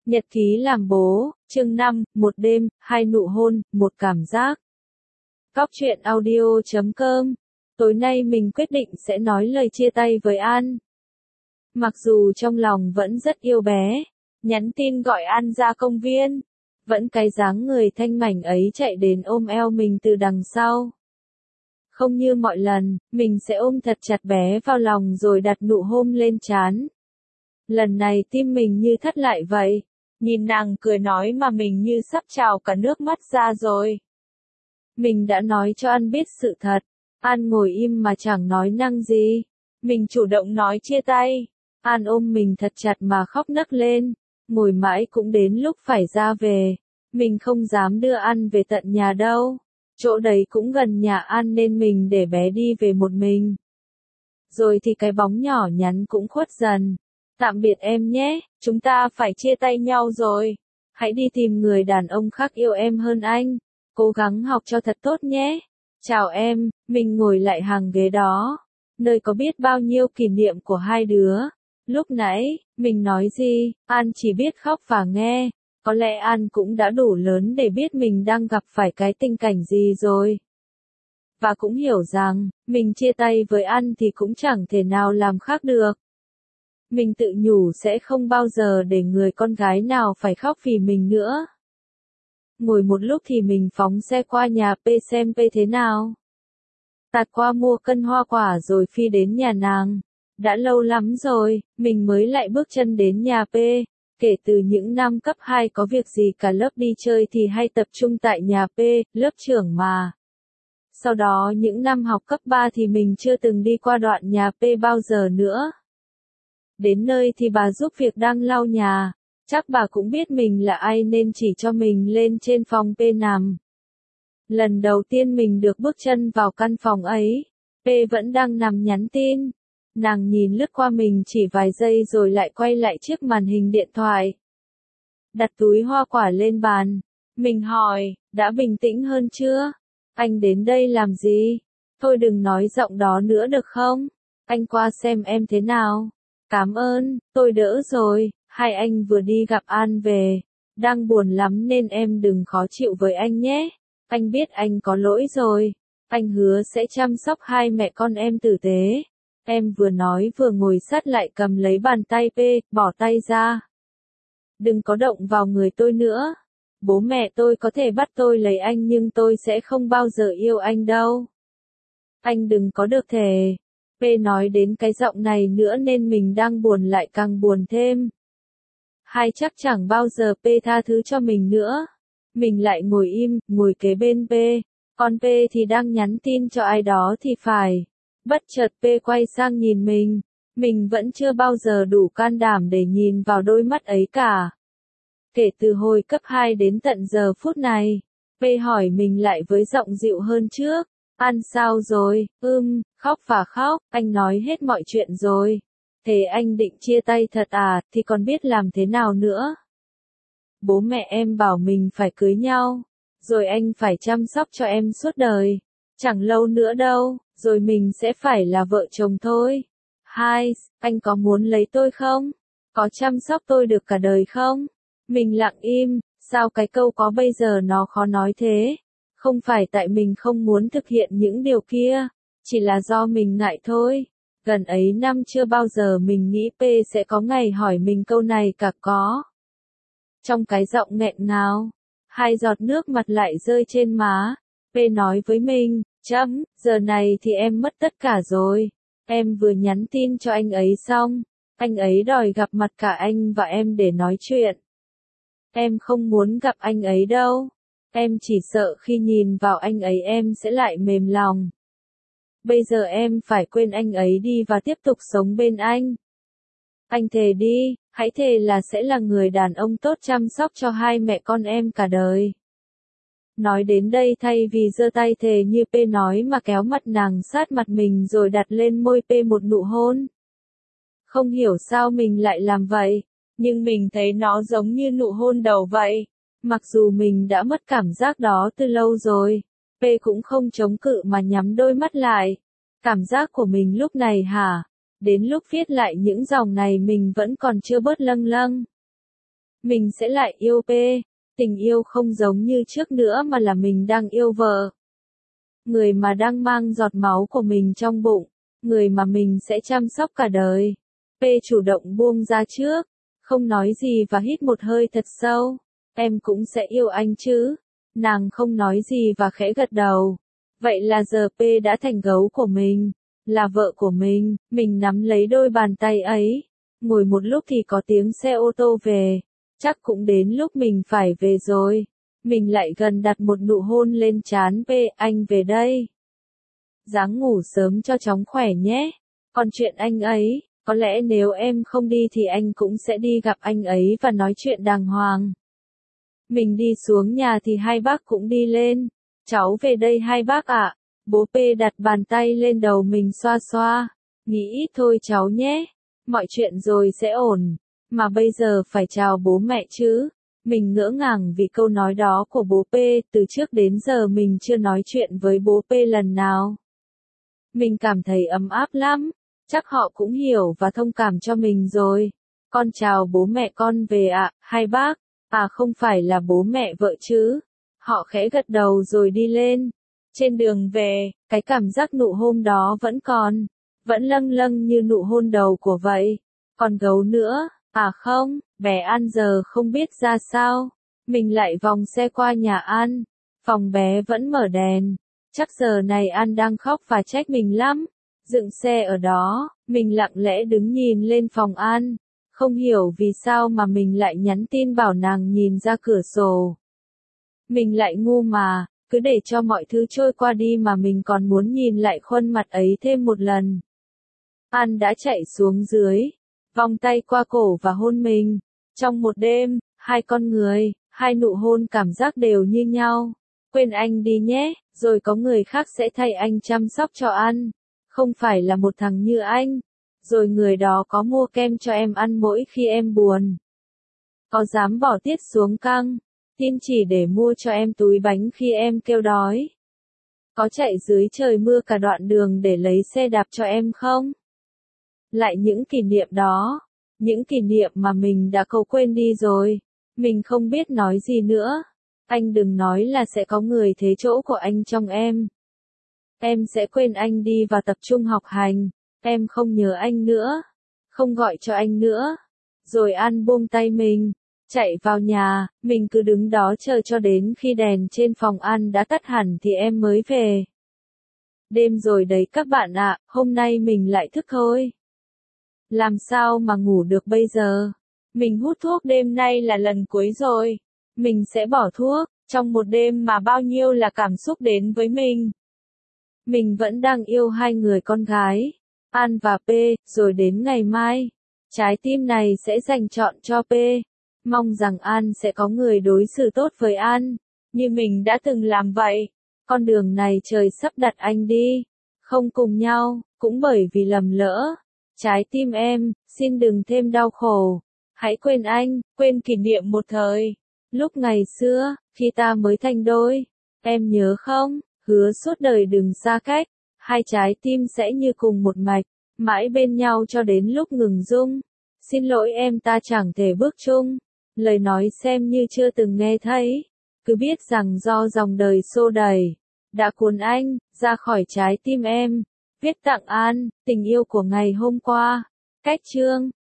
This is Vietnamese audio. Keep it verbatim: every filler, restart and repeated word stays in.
Nhật ký làm bố, chương năm, một đêm, hai nụ hôn, một cảm giác. Cóc truyện audio chấm com. Tối nay mình quyết định sẽ nói lời chia tay với An. Mặc dù trong lòng vẫn rất yêu bé, nhắn tin gọi An ra công viên, vẫn cái dáng người thanh mảnh ấy chạy đến ôm eo mình từ đằng sau. Không như mọi lần, mình sẽ ôm thật chặt bé vào lòng rồi đặt nụ hôn lên trán. Lần này tim mình như thắt lại vậy. Nhìn nàng cười nói mà mình như sắp trào cả nước mắt ra rồi. Mình đã nói cho An biết sự thật. An ngồi im mà chẳng nói năng gì. Mình chủ động nói chia tay. An ôm mình thật chặt mà khóc nấc lên. Ngồi mãi cũng đến lúc phải ra về. Mình không dám đưa An về tận nhà đâu. Chỗ đấy cũng gần nhà An nên mình để bé đi về một mình. Rồi thì cái bóng nhỏ nhắn cũng khuất dần. Tạm biệt em nhé, chúng ta phải chia tay nhau rồi. Hãy đi tìm người đàn ông khác yêu em hơn anh. Cố gắng học cho thật tốt nhé. Chào em, mình ngồi lại hàng ghế đó. Nơi có biết bao nhiêu kỷ niệm của hai đứa. Lúc nãy, mình nói gì, An chỉ biết khóc và nghe. Có lẽ An cũng đã đủ lớn để biết mình đang gặp phải cái tình cảnh gì rồi. Và cũng hiểu rằng, mình chia tay với An thì cũng chẳng thể nào làm khác được. Mình tự nhủ sẽ không bao giờ để người con gái nào phải khóc vì mình nữa. Ngồi một lúc thì mình phóng xe qua nhà P xem P thế nào. Tạt qua mua cân hoa quả rồi phi đến nhà nàng. Đã lâu lắm rồi, mình mới lại bước chân đến nhà P. Kể từ những năm cấp hai có việc gì cả lớp đi chơi thì hay tập trung tại nhà P, lớp trưởng mà. Sau đó những năm học cấp ba thì mình chưa từng đi qua đoạn nhà P bao giờ nữa. Đến nơi thì bà giúp việc đang lau nhà, chắc bà cũng biết mình là ai nên chỉ cho mình lên trên phòng P nằm. Lần đầu tiên mình được bước chân vào căn phòng ấy, P vẫn đang nằm nhắn tin. Nàng nhìn lướt qua mình chỉ vài giây rồi lại quay lại chiếc màn hình điện thoại. Đặt túi hoa quả lên bàn. Mình hỏi, đã bình tĩnh hơn chưa? Anh đến đây làm gì? Thôi đừng nói giọng đó nữa được không? Anh qua xem em thế nào. Cảm ơn, tôi đỡ rồi, hai anh vừa đi gặp An về. Đang buồn lắm nên em đừng khó chịu với anh nhé. Anh biết anh có lỗi rồi. Anh hứa sẽ chăm sóc hai mẹ con em tử tế. Em vừa nói vừa ngồi sát lại cầm lấy bàn tay P, bỏ tay ra. Đừng có động vào người tôi nữa. Bố mẹ tôi có thể bắt tôi lấy anh nhưng tôi sẽ không bao giờ yêu anh đâu. Anh đừng có được thề. P nói đến cái giọng này nữa nên mình đang buồn lại càng buồn thêm. Hai chắc chẳng bao giờ P tha thứ cho mình nữa. Mình lại ngồi im, ngồi kế bên P. Còn P thì đang nhắn tin cho ai đó thì phải. Bất chợt P quay sang nhìn mình. Mình vẫn chưa bao giờ đủ can đảm để nhìn vào đôi mắt ấy cả. Kể từ hồi cấp hai đến tận giờ phút này, P hỏi mình lại với giọng dịu hơn trước. An sao rồi, ưm, khóc và khóc, anh nói hết mọi chuyện rồi. Thế anh định chia tay thật à, thì còn biết làm thế nào nữa. Bố mẹ em bảo mình phải cưới nhau, rồi anh phải chăm sóc cho em suốt đời. Chẳng lâu nữa đâu, rồi mình sẽ phải là vợ chồng thôi. Hai, anh có muốn lấy tôi không? Có chăm sóc tôi được cả đời không? Mình lặng im, sao cái câu có bây giờ nó khó nói thế? Không phải tại mình không muốn thực hiện những điều kia, chỉ là do mình ngại thôi. Gần ấy năm chưa bao giờ mình nghĩ P sẽ có ngày hỏi mình câu này cả có. Trong cái giọng nghẹn ngào, hai giọt nước mặt lại rơi trên má. P nói với mình, chấm, giờ này thì em mất tất cả rồi. Em vừa nhắn tin cho anh ấy xong, anh ấy đòi gặp mặt cả anh và em để nói chuyện. Em không muốn gặp anh ấy đâu. Em chỉ sợ khi nhìn vào anh ấy em sẽ lại mềm lòng. Bây giờ em phải quên anh ấy đi và tiếp tục sống bên anh. Anh thề đi, hãy thề là sẽ là người đàn ông tốt chăm sóc cho hai mẹ con em cả đời. Nói đến đây thay vì giơ tay thề như P nói mà kéo mặt nàng sát mặt mình rồi đặt lên môi P một nụ hôn. Không hiểu sao mình lại làm vậy, nhưng mình thấy nó giống như nụ hôn đầu vậy. Mặc dù mình đã mất cảm giác đó từ lâu rồi, P cũng không chống cự mà nhắm đôi mắt lại. Cảm giác của mình lúc này hả? Đến lúc viết lại những dòng này mình vẫn còn chưa bớt lâng lâng. mình sẽ lại yêu P. Tình yêu không giống như trước nữa mà là mình đang yêu vợ. Người mà đang mang giọt máu của mình trong bụng, người mà mình sẽ chăm sóc cả đời. P chủ động buông ra trước, không nói gì và hít một hơi thật sâu. Em cũng sẽ yêu anh chứ? Nàng không nói gì và khẽ gật đầu. Vậy là giờ P đã thành gấu của mình, là vợ của mình, mình nắm lấy đôi bàn tay ấy. Ngồi một lúc thì có tiếng xe ô tô về, chắc cũng đến lúc mình phải về rồi. Mình lại gần đặt một nụ hôn lên trán P, anh về đây. Ráng ngủ sớm cho chóng khỏe nhé. Còn chuyện anh ấy, có lẽ nếu em không đi thì anh cũng sẽ đi gặp anh ấy và nói chuyện đàng hoàng. Mình đi xuống nhà thì hai bác cũng đi lên. Cháu về đây hai bác ạ. Bố P đặt bàn tay lên đầu mình xoa xoa. Nghĩ ít thôi cháu nhé. Mọi chuyện rồi sẽ ổn. Mà bây giờ phải chào bố mẹ chứ. Mình ngỡ ngàng vì câu nói đó của bố P. Từ trước đến giờ mình chưa nói chuyện với bố P lần nào. Mình cảm thấy ấm áp lắm. Chắc họ cũng hiểu và thông cảm cho mình rồi. Con chào bố mẹ con về ạ, hai bác. À không phải là bố mẹ vợ chứ. Họ khẽ gật đầu rồi đi lên. Trên đường về, cái cảm giác nụ hôn đó vẫn còn. Vẫn lâng lâng như nụ hôn đầu của vậy. Còn gấu nữa, à không, bé An giờ không biết ra sao. Mình lại vòng xe qua nhà An. Phòng bé vẫn mở đèn. Chắc giờ này An đang khóc và trách mình lắm. Dựng xe ở đó, mình lặng lẽ đứng nhìn lên phòng An. Không hiểu vì sao mà mình lại nhắn tin bảo nàng nhìn ra cửa sổ. Mình lại ngu mà, cứ để cho mọi thứ trôi qua đi mà mình còn muốn nhìn lại khuôn mặt ấy thêm một lần. An đã chạy xuống dưới, vòng tay qua cổ và hôn mình. Trong một đêm, hai con người, hai nụ hôn cảm giác đều như nhau. Quên anh đi nhé, rồi có người khác sẽ thay anh chăm sóc cho An. Không phải là một thằng như anh. Rồi người đó có mua kem cho em ăn mỗi khi em buồn. Có dám bỏ tiết xuống căng, tin chỉ để mua cho em túi bánh khi em kêu đói. Có chạy dưới trời mưa cả đoạn đường để lấy xe đạp cho em không? Lại những kỷ niệm đó, những kỷ niệm mà mình đã cầu quên đi rồi. Mình không biết nói gì nữa. Anh đừng nói là sẽ có người thế chỗ của anh trong em. Em sẽ quên anh đi và tập trung học hành. Em không nhớ anh nữa. Không gọi cho anh nữa. Rồi An buông tay mình. Chạy vào nhà, mình cứ đứng đó chờ cho đến khi đèn trên phòng An đã tắt hẳn thì em mới về. Đêm rồi đấy các bạn ạ, hôm nay mình lại thức thôi. Làm sao mà ngủ được bây giờ? Mình hút thuốc đêm nay là lần cuối rồi. Mình sẽ bỏ thuốc, trong một đêm mà bao nhiêu là cảm xúc đến với mình. Mình vẫn đang yêu hai người con gái, An và P, rồi đến ngày mai, trái tim này sẽ dành trọn cho P. Mong rằng An sẽ có người đối xử tốt với An, như mình đã từng làm vậy. Con đường này trời sắp đặt anh đi, không cùng nhau, cũng bởi vì lầm lỡ. Trái tim em, xin đừng thêm đau khổ. Hãy quên anh, quên kỷ niệm một thời. Lúc ngày xưa, khi ta mới thành đôi. Em nhớ không, hứa suốt đời đừng xa cách. Hai trái tim sẽ như cùng một mạch, mãi bên nhau cho đến lúc ngừng rung. Xin lỗi em ta chẳng thể bước chung. Lời nói xem như chưa từng nghe thấy. Cứ biết rằng do dòng đời xô đẩy, đã cuốn anh ra khỏi trái tim em. Viết tặng An, tình yêu của ngày hôm qua. Cách chương